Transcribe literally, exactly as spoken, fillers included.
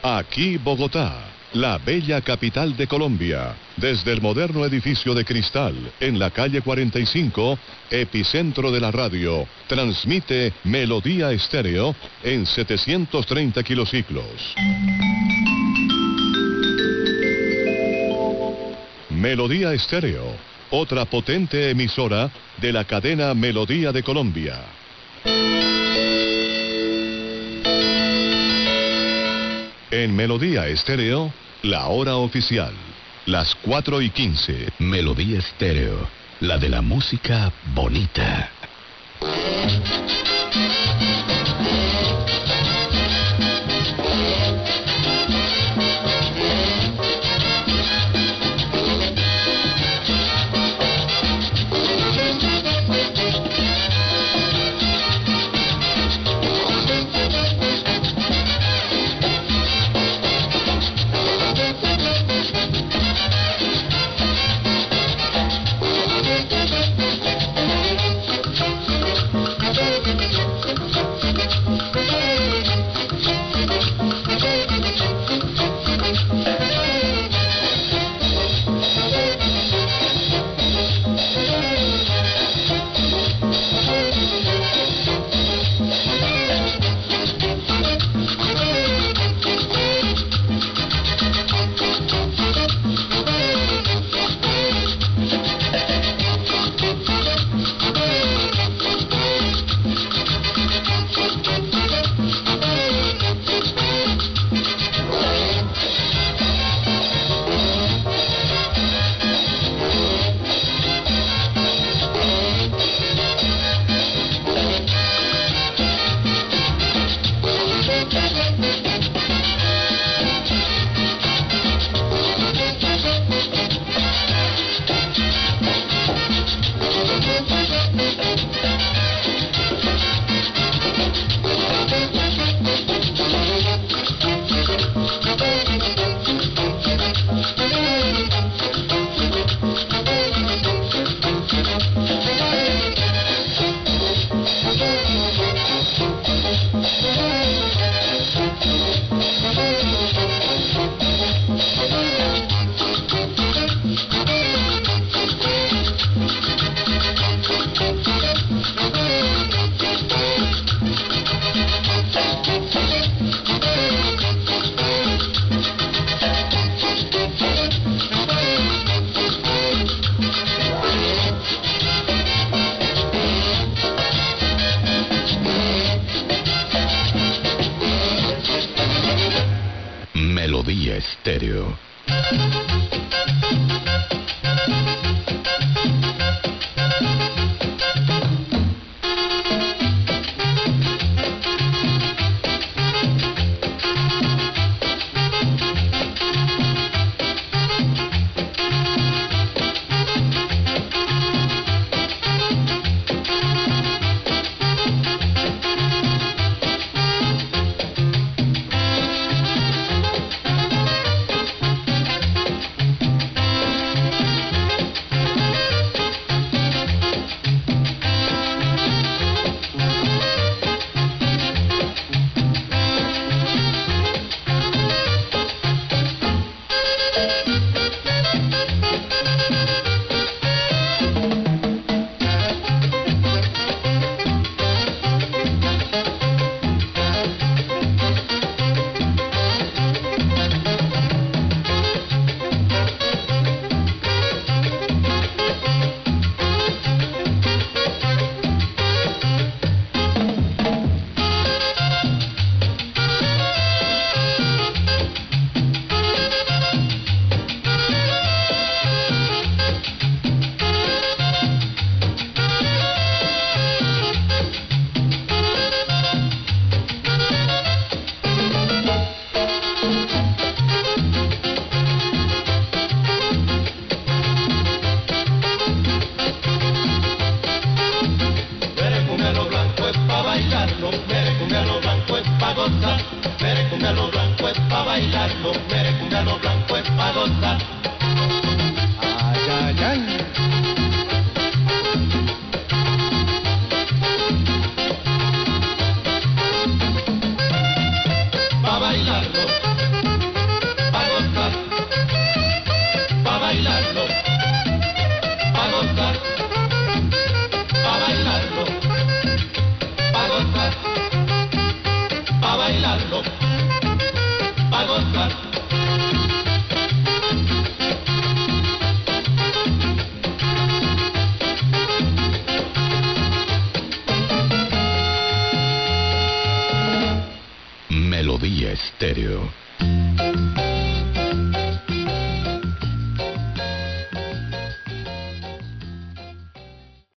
Aquí Bogotá, la bella capital de Colombia. Desde el moderno edificio de cristal, en la calle cuarenta y cinco, epicentro de la radio, transmite Melodía Estéreo en setecientos treinta kilociclos. Melodía Estéreo, otra potente emisora de la cadena Melodía de Colombia. En Melodía Estéreo, la hora oficial, las cuatro y quince. Melodía Estéreo, la de la música bonita. Melodía Estéreo. Melodía Estéreo.